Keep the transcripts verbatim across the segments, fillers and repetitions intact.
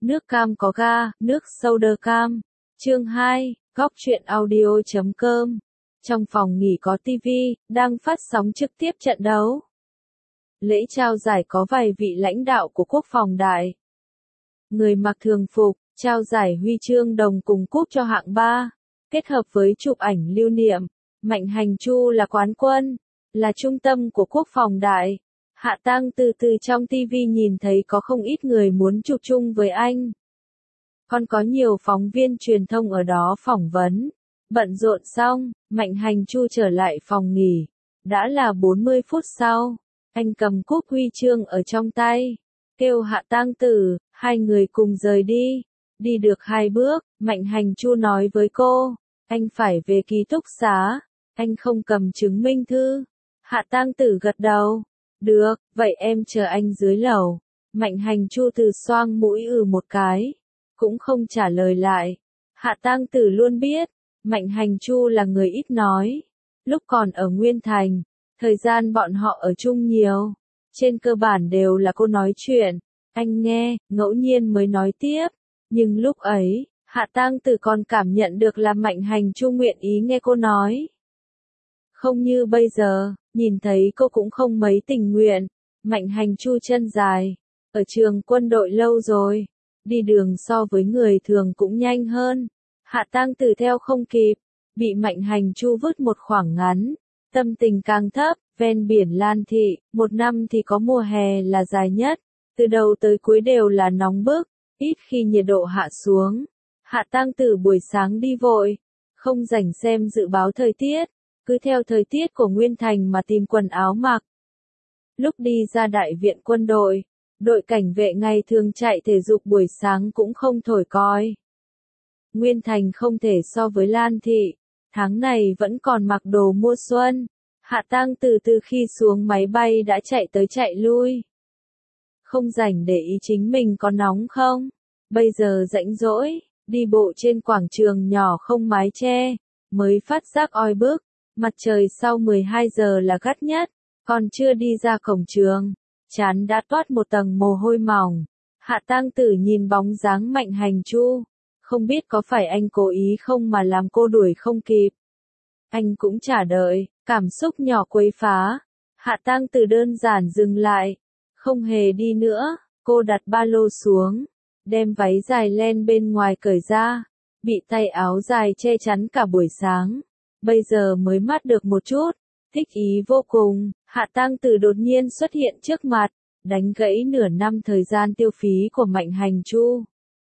Nước cam có ga, nước soda cam. Chương hai, góc truyện audio chấm com. Trong phòng nghỉ có tivi, đang phát sóng trực tiếp trận đấu. Lễ trao giải có vài vị lãnh đạo của Quốc phòng Đại. Người mặc thường phục, trao giải huy chương đồng cùng cúp cho hạng ba. Kết hợp với chụp ảnh lưu niệm, Mạnh Hành Chu là quán quân, là trung tâm của Quốc phòng Đại. Hạ Tang từ từ trong tivi nhìn thấy có không ít người muốn chụp chung với anh. Còn có nhiều phóng viên truyền thông ở đó phỏng vấn. Bận rộn xong, Mạnh Hành Chu trở lại phòng nghỉ. Đã là bốn mươi phút sau, anh cầm cúp huy chương ở trong tay, kêu Hạ Tang Tử, hai người cùng rời đi. Đi được hai bước, Mạnh Hành Chu nói với cô, anh phải về ký túc xá, anh không cầm chứng minh thư. Hạ Tang Tử gật đầu. Được, vậy em chờ anh dưới lầu. Mạnh Hành Chu từ xoang mũi ừ một cái, cũng không trả lời lại. Hạ Tang Tử luôn biết, Mạnh Hành Chu là người ít nói. Lúc còn ở Nguyên Thành, thời gian bọn họ ở chung nhiều, trên cơ bản đều là cô nói chuyện, anh nghe, ngẫu nhiên mới nói tiếp. Nhưng lúc ấy, Hạ Tang Tử còn cảm nhận được là Mạnh Hành Chu nguyện ý nghe cô nói. Không như bây giờ, nhìn thấy cô cũng không mấy tình nguyện. Mạnh Hành Chu chân dài, ở trường quân đội lâu rồi, đi đường so với người thường cũng nhanh hơn. Hạ Tang Tử theo không kịp, bị Mạnh Hành Chu vứt một khoảng ngắn, tâm tình càng thấp. Ven biển Lan Thị, một năm thì có mùa hè là dài nhất, từ đầu tới cuối đều là nóng bức, ít khi nhiệt độ hạ xuống. Hạ Tang Tử buổi sáng đi vội, không rảnh xem dự báo thời tiết, cứ theo thời tiết của Nguyên Thành mà tìm quần áo mặc. Lúc đi ra đại viện quân đội, đội cảnh vệ ngày thường chạy thể dục buổi sáng cũng không thổi còi. Nguyên Thành không thể so với Lan Thị, tháng này vẫn còn mặc đồ mùa xuân. Hạ Tang Tử từ khi xuống máy bay đã chạy tới chạy lui. Không rảnh để ý chính mình có nóng không. Bây giờ rảnh rỗi, đi bộ trên quảng trường nhỏ không mái che, mới phát giác oi bức. Mặt trời sau mười hai giờ là gắt nhất, còn chưa đi ra cổng trường, trán đã toát một tầng mồ hôi mỏng. Hạ Tang Tử nhìn bóng dáng Mạnh Hành Chu, không biết có phải anh cố ý không mà làm cô đuổi không kịp. Anh cũng chả đợi, cảm xúc nhỏ quấy phá. Hạ Tang Tử đơn giản dừng lại, không hề đi nữa. Cô đặt ba lô xuống, đem váy dài len bên ngoài cởi ra, bị tay áo dài che chắn cả buổi sáng. Bây giờ mới mát được một chút, thích ý vô cùng. Hạ Tang Tử đột nhiên xuất hiện trước mặt, đánh gãy nửa năm thời gian tiêu phí của Mạnh Hành Chu.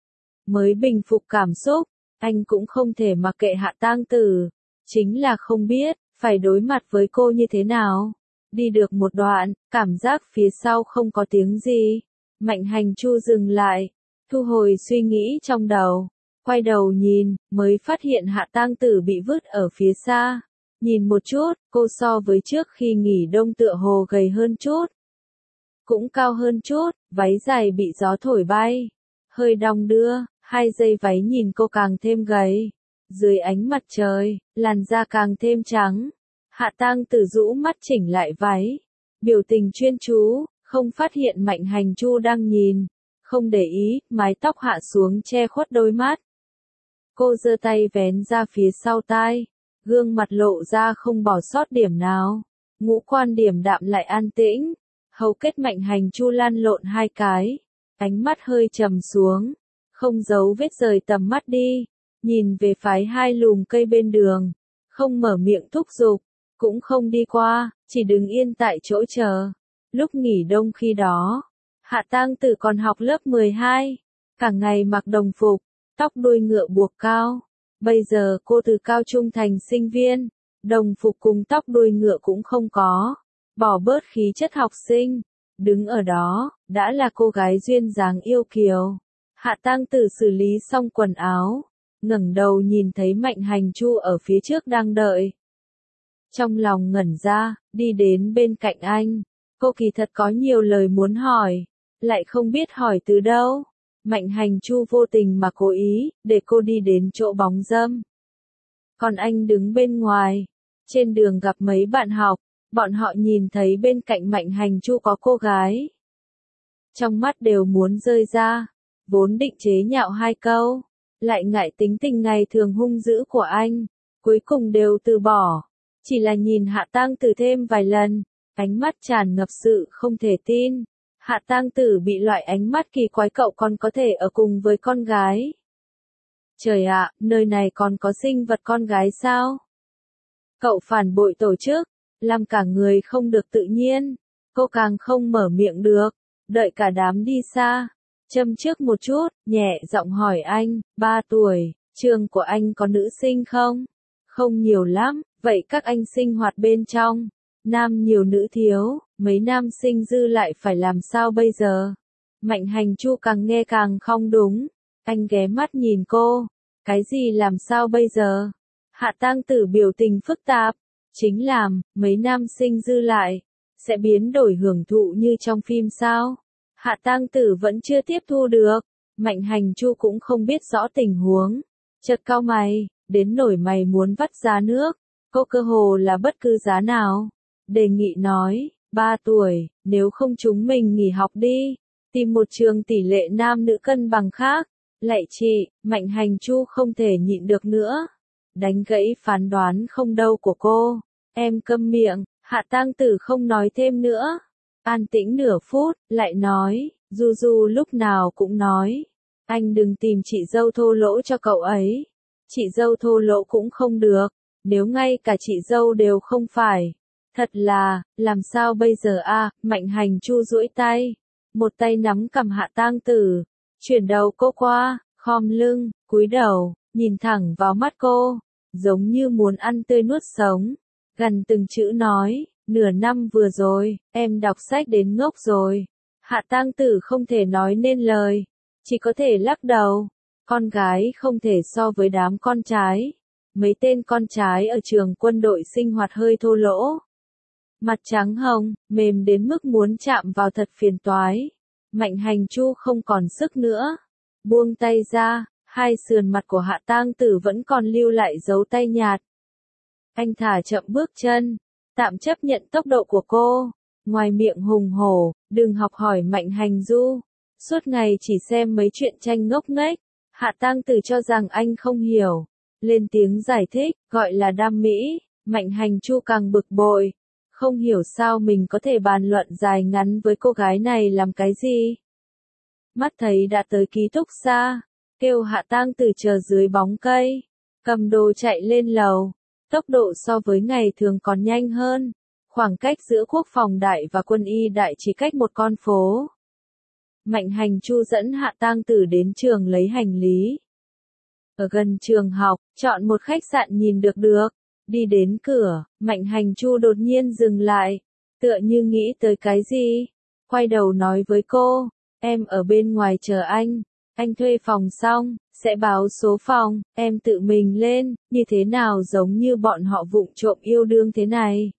Mới bình phục cảm xúc, anh cũng không thể mặc kệ Hạ Tang Tử, chính là không biết phải đối mặt với cô như thế nào. Đi được một đoạn, cảm giác phía sau không có tiếng gì. Mạnh Hành Chu dừng lại, thu hồi suy nghĩ trong đầu, quay đầu nhìn, mới phát hiện Hạ Tang Tử bị vứt ở phía xa. Nhìn một chút, cô so với trước khi nghỉ đông tựa hồ gầy hơn chút, cũng cao hơn chút, váy dài bị gió thổi bay, hơi đong đưa, hai dây váy nhìn cô càng thêm gầy. Dưới ánh mặt trời, làn da càng thêm trắng. Hạ Tang Tử rũ mắt chỉnh lại váy, biểu tình chuyên chú, không phát hiện Mạnh Hành Chu đang nhìn, không để ý, mái tóc hạ xuống che khuất đôi mắt. Cô giơ tay vén ra phía sau tai, gương mặt lộ ra không bỏ sót điểm nào, ngũ quan điềm đạm lại an tĩnh. Hầu kết Mạnh Hành Chu lăn lộn hai cái, ánh mắt hơi trầm xuống, không giấu vết rời tầm mắt đi, nhìn về phái hai lùm cây bên đường, không mở miệng thúc giục, cũng không đi qua, chỉ đứng yên tại chỗ chờ. Lúc nghỉ đông khi đó, Hạ Tang Tử còn học lớp mười hai, cả ngày mặc đồng phục, tóc đuôi ngựa buộc cao. Bây giờ cô từ cao trung thành sinh viên, đồng phục cùng tóc đuôi ngựa cũng không có, bỏ bớt khí chất học sinh, đứng ở đó, đã là cô gái duyên dáng yêu kiều. Hạ Tang Tử xử lý xong quần áo, ngẩng đầu nhìn thấy Mạnh Hành Chu ở phía trước đang đợi. Trong lòng ngẩn ra, đi đến bên cạnh anh, cô kỳ thật có nhiều lời muốn hỏi, lại không biết hỏi từ đâu. Mạnh Hành Chu vô tình mà cố ý, để cô đi đến chỗ bóng râm. Còn anh đứng bên ngoài, trên đường gặp mấy bạn học, bọn họ nhìn thấy bên cạnh Mạnh Hành Chu có cô gái. Trong mắt đều muốn rơi ra, vốn định chế nhạo hai câu, lại ngại tính tình ngày thường hung dữ của anh, cuối cùng đều từ bỏ. Chỉ là nhìn Hạ Tang Tử thêm vài lần, ánh mắt tràn ngập sự không thể tin. Hạ Tang Tử bị loại ánh mắt kỳ quái cậu còn có thể ở cùng với con gái. Trời ạ, nơi này còn có sinh vật con gái sao? Cậu phản bội tổ chức, làm cả người không được tự nhiên. Cô càng không mở miệng được, đợi cả đám đi xa. Châm trước một chút, nhẹ giọng hỏi anh, ba tuổi, trường của anh có nữ sinh không? Không nhiều lắm, vậy các anh sinh hoạt bên trong. Nam nhiều nữ thiếu, mấy nam sinh dư lại phải làm sao bây giờ? Mạnh Hành Chu càng nghe càng không đúng. Anh ghé mắt nhìn cô. Cái gì làm sao bây giờ? Hạ Tang Tử biểu tình phức tạp. Chính làm, mấy nam sinh dư lại. Sẽ biến đổi hưởng thụ như trong phim sao? Hạ Tang Tử vẫn chưa tiếp thu được. Mạnh Hành Chu cũng không biết rõ tình huống. Chợt cau mày, đến nổi mày muốn vắt ra nước. Cô cơ hồ là bất cứ giá nào. Đề nghị nói, ba tuổi, nếu không chúng mình nghỉ học đi. Tìm một trường tỷ lệ nam nữ cân bằng khác. Lạy chị, Mạnh Hành Chu không thể nhịn được nữa. Đánh gãy phán đoán không đâu của cô. Em câm miệng, Hạ Tang Tử không nói thêm nữa. An tĩnh nửa phút, lại nói, Du Du lúc nào cũng nói. Anh đừng tìm chị dâu thô lỗ cho cậu ấy. Chị dâu thô lỗ cũng không được. Nếu ngay cả chị dâu đều không phải. Thật là, làm sao bây giờ a? Mạnh Hành Chu duỗi tay. Một tay nắm cầm Hạ Tang Tử. Chuyển đầu cô qua, khom lưng, cúi đầu, nhìn thẳng vào mắt cô. Giống như muốn ăn tươi nuốt sống. Gần từng chữ nói, nửa năm vừa rồi, em đọc sách đến ngốc rồi. Hạ Tang Tử không thể nói nên lời. Chỉ có thể lắc đầu. Con gái không thể so với đám con trai. Mấy tên con trai ở trường quân đội sinh hoạt hơi thô lỗ. Mặt trắng hồng, mềm đến mức muốn chạm vào thật phiền toái. Mạnh Hành Chu không còn sức nữa. Buông tay ra, hai sườn mặt của Hạ Tang Tử vẫn còn lưu lại dấu tay nhạt. Anh thả chậm bước chân, tạm chấp nhận tốc độ của cô. Ngoài miệng hùng hổ, đừng học hỏi Mạnh Hành Du. Suốt ngày chỉ xem mấy chuyện tranh ngốc nghếch. Hạ Tang Tử cho rằng anh không hiểu. Lên tiếng giải thích, gọi là đam mỹ. Mạnh Hành Chu càng bực bội. Không hiểu sao mình có thể bàn luận dài ngắn với cô gái này làm cái gì. Mắt thấy đã tới ký túc xá, kêu Hạ Tang Tử chờ dưới bóng cây, cầm đồ chạy lên lầu. Tốc độ so với ngày thường còn nhanh hơn. Khoảng cách giữa quốc phòng đại và quân y đại chỉ cách một con phố. Mạnh Hành Chu dẫn Hạ Tang Tử đến trường lấy hành lý. Ở gần trường học, chọn một khách sạn nhìn được được. Đi đến cửa, Mạnh Hành Chu đột nhiên dừng lại, tựa như nghĩ tới cái gì. Quay đầu nói với cô, em ở bên ngoài chờ anh, anh thuê phòng xong, sẽ báo số phòng, em tự mình lên, như thế nào giống như bọn họ vụng trộm yêu đương thế này.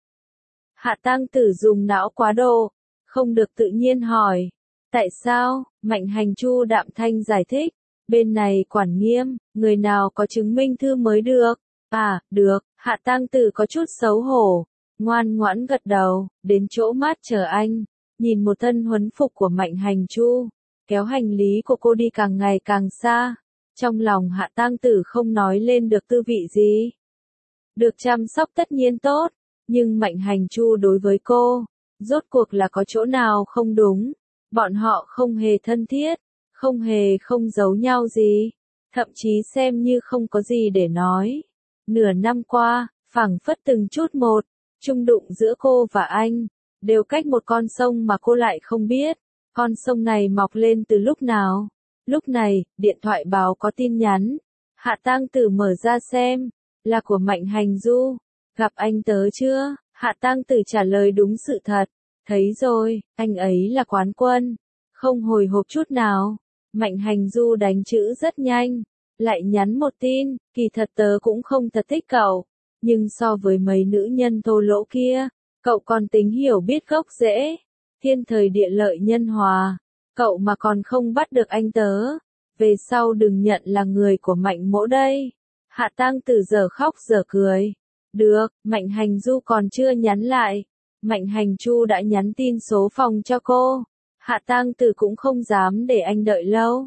Hạ Tang Tử dùng não quá độ, không được tự nhiên hỏi, tại sao? Mạnh Hành Chu đạm thanh giải thích, bên này quản nghiêm, người nào có chứng minh thư mới được. À, được, Hạ Tang Tử có chút xấu hổ, ngoan ngoãn gật đầu, đến chỗ mát chờ anh, nhìn một thân huấn phục của Mạnh Hành Chu, kéo hành lý của cô đi càng ngày càng xa, trong lòng Hạ Tang Tử không nói lên được tư vị gì. Được chăm sóc tất nhiên tốt, nhưng Mạnh Hành Chu đối với cô, rốt cuộc là có chỗ nào không đúng, bọn họ không hề thân thiết, không hề không giấu nhau gì, thậm chí xem như không có gì để nói. Nửa năm qua, phảng phất từng chút một, chung đụng giữa cô và anh, đều cách một con sông mà cô lại không biết. Con sông này mọc lên từ lúc nào? Lúc này, điện thoại báo có tin nhắn. Hạ Tang Tử mở ra xem, là của Mạnh Hành Du. Gặp anh tớ chưa? Hạ Tang Tử trả lời đúng sự thật. Thấy rồi, anh ấy là quán quân. Không hồi hộp chút nào. Mạnh Hành Du đánh chữ rất nhanh. Lại nhắn một tin, kỳ thật tớ cũng không thật thích cậu. Nhưng so với mấy nữ nhân thô lỗ kia, cậu còn tính hiểu biết gốc rễ. Thiên thời địa lợi nhân hòa. Cậu mà còn không bắt được anh tớ. Về sau đừng nhận là người của Mạnh mỗ đây. Hạ Tang Tử giờ khóc giờ cười. Được, Mạnh Hành Du còn chưa nhắn lại. Mạnh Hành Chu đã nhắn tin số phòng cho cô. Hạ Tang Tử cũng không dám để anh đợi lâu.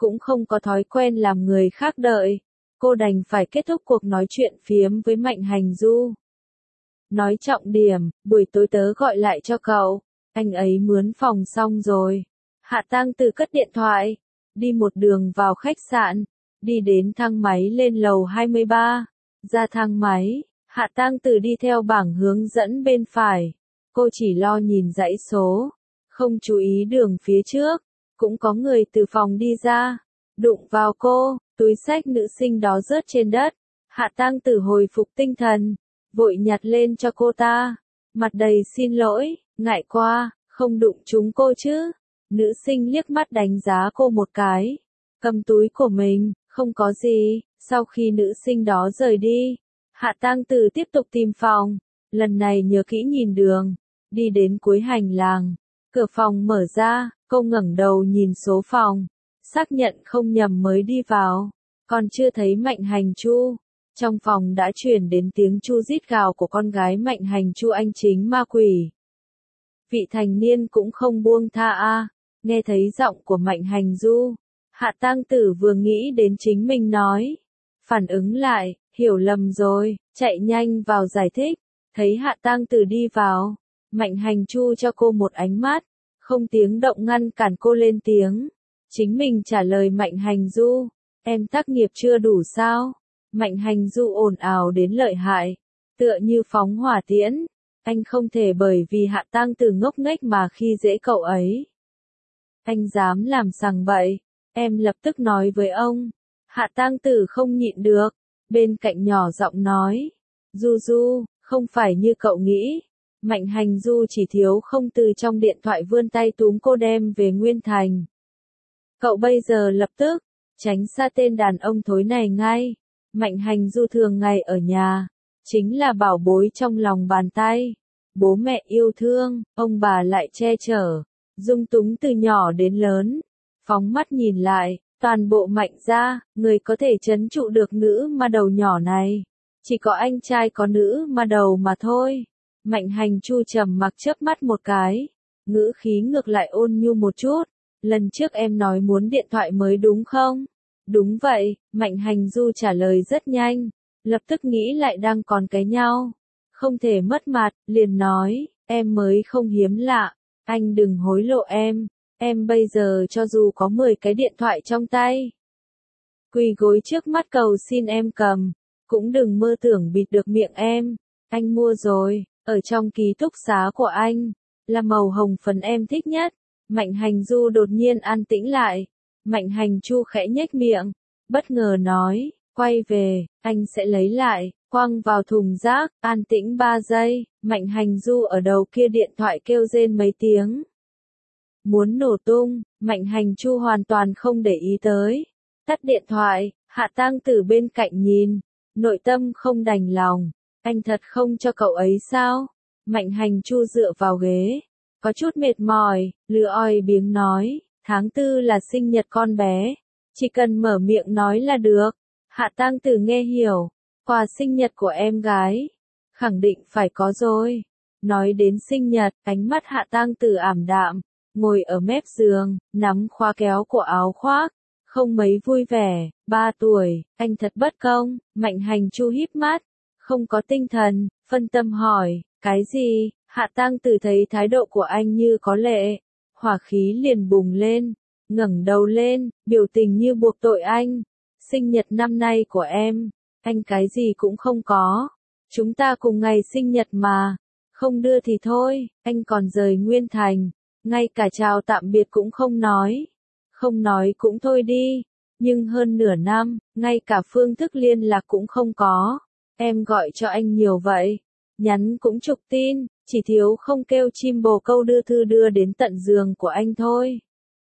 cũng không có thói quen làm người khác đợi. Cô đành phải kết thúc cuộc nói chuyện phiếm với Mạnh Hành Du. Nói trọng điểm, buổi tối tớ gọi lại cho cậu, anh ấy mướn phòng xong rồi. Hạ Tang Từ cất điện thoại, đi một đường vào khách sạn, đi đến thang máy lên lầu hai mươi ba, ra thang máy, Hạ Tang Từ đi theo bảng hướng dẫn bên phải. Cô chỉ lo nhìn dãy số, không chú ý đường phía trước, cũng có người từ phòng đi ra, đụng vào cô, túi xách nữ sinh đó rớt trên đất. Hạ Tang Từ hồi phục tinh thần, vội nhặt lên cho cô ta, mặt đầy xin lỗi, ngại quá, không đụng chúng cô chứ. Nữ sinh liếc mắt đánh giá cô một cái, cầm túi của mình, không có gì. Sau khi nữ sinh đó rời đi, Hạ Tang Từ tiếp tục tìm phòng, lần này nhớ kỹ nhìn đường, đi đến cuối hành lang, cửa phòng mở ra, cô ngẩng đầu nhìn số phòng, xác nhận không nhầm mới đi vào, còn chưa thấy Mạnh Hành Chu. Trong phòng đã truyền đến tiếng chu rít gào của con gái Mạnh Hành Chu, anh chính ma quỷ. Vị thành niên cũng không buông tha a. Nghe thấy giọng của Mạnh Hành Du, Hạ Tang Tử vừa nghĩ đến chính mình nói, phản ứng lại, hiểu lầm rồi, chạy nhanh vào giải thích. Thấy Hạ Tang Tử đi vào, Mạnh Hành Chu cho cô một ánh mắt, không tiếng động ngăn cản cô lên tiếng. Chính mình trả lời Mạnh Hành Du, em tác nghiệp chưa đủ sao? Mạnh Hành Du ồn ào đến lợi hại, tựa như phóng hỏa tiễn. Anh không thể bởi vì Hạ Tang Tử ngốc nghếch mà khi dễ cậu ấy. Anh dám làm sằng bậy, em lập tức nói với ông. Hạ Tang Tử không nhịn được, bên cạnh nhỏ giọng nói, Du Du, không phải như cậu nghĩ. Mạnh Hành Du chỉ thiếu không từ trong điện thoại vươn tay túm cô đem về Nguyên Thành. Cậu bây giờ lập tức, tránh xa tên đàn ông thối này ngay. Mạnh Hành Du thường ngày ở nhà, chính là bảo bối trong lòng bàn tay. Bố mẹ yêu thương, ông bà lại che chở, dung túng từ nhỏ đến lớn. Phóng mắt nhìn lại, toàn bộ Mạnh gia, người có thể trấn trụ được nữ ma đầu nhỏ này, chỉ có anh trai có nữ ma đầu mà thôi. Mạnh Hành Chu trầm mặc chớp mắt một cái, ngữ khí ngược lại ôn nhu một chút. Lần trước em nói muốn điện thoại mới đúng không? Đúng vậy, Mạnh Hành Du trả lời rất nhanh, lập tức nghĩ lại đang còn cái nhau. Không thể mất mặt, liền nói, em mới không hiếm lạ, anh đừng hối lộ em, em bây giờ cho dù có mười cái điện thoại trong tay, quỳ gối trước mắt cầu xin em cầm, cũng đừng mơ tưởng bịt được miệng em. Anh mua rồi, ở trong ký túc xá của anh, là màu hồng phấn em thích nhất. Mạnh Hành Du đột nhiên an tĩnh lại. Mạnh Hành Chu khẽ nhếch miệng, bất ngờ nói, quay về, anh sẽ lấy lại, quăng vào thùng rác. An tĩnh ba giây, Mạnh Hành Du ở đầu kia điện thoại kêu rên mấy tiếng. Muốn nổ tung, Mạnh Hành Chu hoàn toàn không để ý tới. Tắt điện thoại, Hạ Tang Tử bên cạnh nhìn, nội tâm không đành lòng, anh thật không cho cậu ấy sao? Mạnh Hành Chu dựa vào ghế, có chút mệt mỏi, lừa oi biếng nói, tháng tư là sinh nhật con bé, chỉ cần mở miệng nói là được. Hạ Tang Tử nghe hiểu, quà sinh nhật của em gái, khẳng định phải có rồi. Nói đến sinh nhật, ánh mắt Hạ Tang Tử ảm đạm, ngồi ở mép giường, nắm khóa kéo của áo khoác, không mấy vui vẻ. Ba tuổi, anh thật bất công. Mạnh Hành Chu híp mắt, không có tinh thần, phân tâm hỏi, cái gì? Hạ Tang Tử thấy thái độ của anh như có lệ, hỏa khí liền bùng lên, ngẩng đầu lên, biểu tình như buộc tội anh. Sinh nhật năm nay của em, anh cái gì cũng không có. Chúng ta cùng ngày sinh nhật mà, không đưa thì thôi. Anh còn rời Nguyên Thành, ngay cả chào tạm biệt cũng không nói. Không nói cũng thôi đi, nhưng hơn nửa năm, ngay cả phương thức liên lạc cũng không có. Em gọi cho anh nhiều vậy, nhắn cũng chục tin, chỉ thiếu không kêu chim bồ câu đưa thư đưa đến tận giường của anh thôi.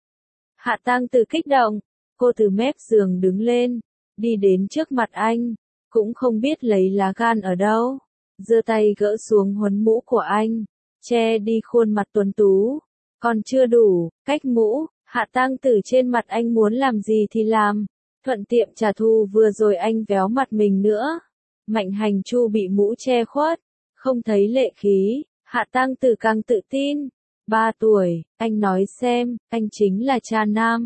Hạ Tang Tử kích động, cô từ mép giường đứng lên, đi đến trước mặt anh, cũng không biết lấy lá gan ở đâu, giơ tay gỡ xuống huấn mũ của anh, che đi khuôn mặt tuấn tú. Còn chưa đủ, cách mũ, Hạ Tang Tử trên mặt anh muốn làm gì thì làm, thuận tiệm trả thù vừa rồi anh véo mặt mình nữa. Mạnh Hành Chu bị mũ che khuất, không thấy lệ khí. Hạ Tang Tử càng tự tin. Ba tuổi, anh nói xem, anh chính là cha nam.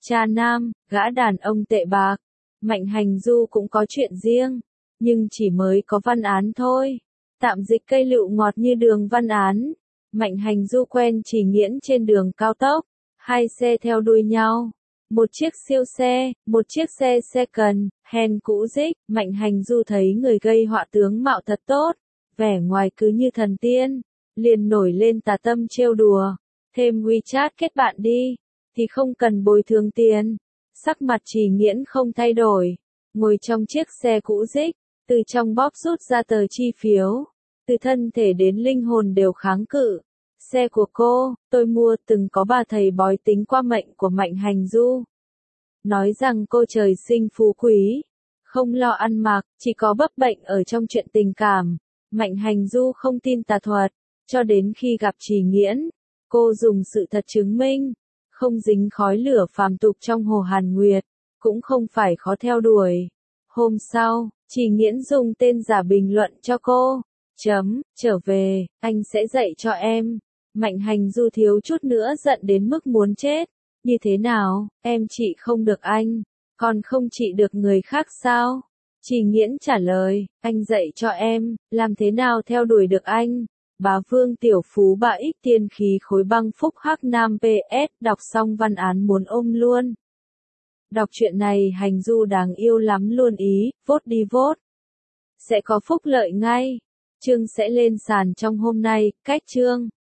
Cha nam, gã đàn ông tệ bạc. Mạnh Hành Du cũng có chuyện riêng, nhưng chỉ mới có văn án thôi. Tạm dịch cây lựu ngọt như đường văn án. Mạnh Hành Du quen Chỉ Nghiễn trên đường cao tốc. Hai xe theo đuôi nhau. Một chiếc siêu xe, một chiếc xe second hand cũ rích. Mạnh Hành Du thấy người gây họa tướng mạo thật tốt, vẻ ngoài cứ như thần tiên, liền nổi lên tà tâm trêu đùa. Thêm WeChat kết bạn đi, thì không cần bồi thường tiền. Sắc mặt Chỉ Nghiễn không thay đổi, ngồi trong chiếc xe cũ rích, từ trong bóp rút ra tờ chi phiếu. Từ thân thể đến linh hồn đều kháng cự. Xe của cô, tôi mua, từng có bà thầy bói tính qua mệnh của Mạnh Hành Du. Nói rằng cô trời sinh phú quý, không lo ăn mặc, chỉ có bấp bênh ở trong chuyện tình cảm. Mạnh Hành Du không tin tà thuật, cho đến khi gặp Chỉ Nghiễn, cô dùng sự thật chứng minh, không dính khói lửa phàm tục trong hồ Hàn Nguyệt, cũng không phải khó theo đuổi. Hôm sau, Chỉ Nghiễn dùng tên giả bình luận cho cô. Chấm, trở về, anh sẽ dạy cho em. Mạnh Hành Du thiếu chút nữa giận đến mức muốn chết. Như thế nào, em trị không được anh, còn không trị được người khác sao? Chỉ Nghiễn trả lời, anh dạy cho em, làm thế nào theo đuổi được anh? Bá Vương tiểu phú bà ích tiên khí khối băng phúc hắc nam pê ét, đọc xong văn án muốn ôm luôn. Đọc chuyện này Hành Du đáng yêu lắm luôn ý, vote đi vote. Sẽ có phúc lợi ngay. Chương sẽ lên sàn trong hôm nay, cách chương.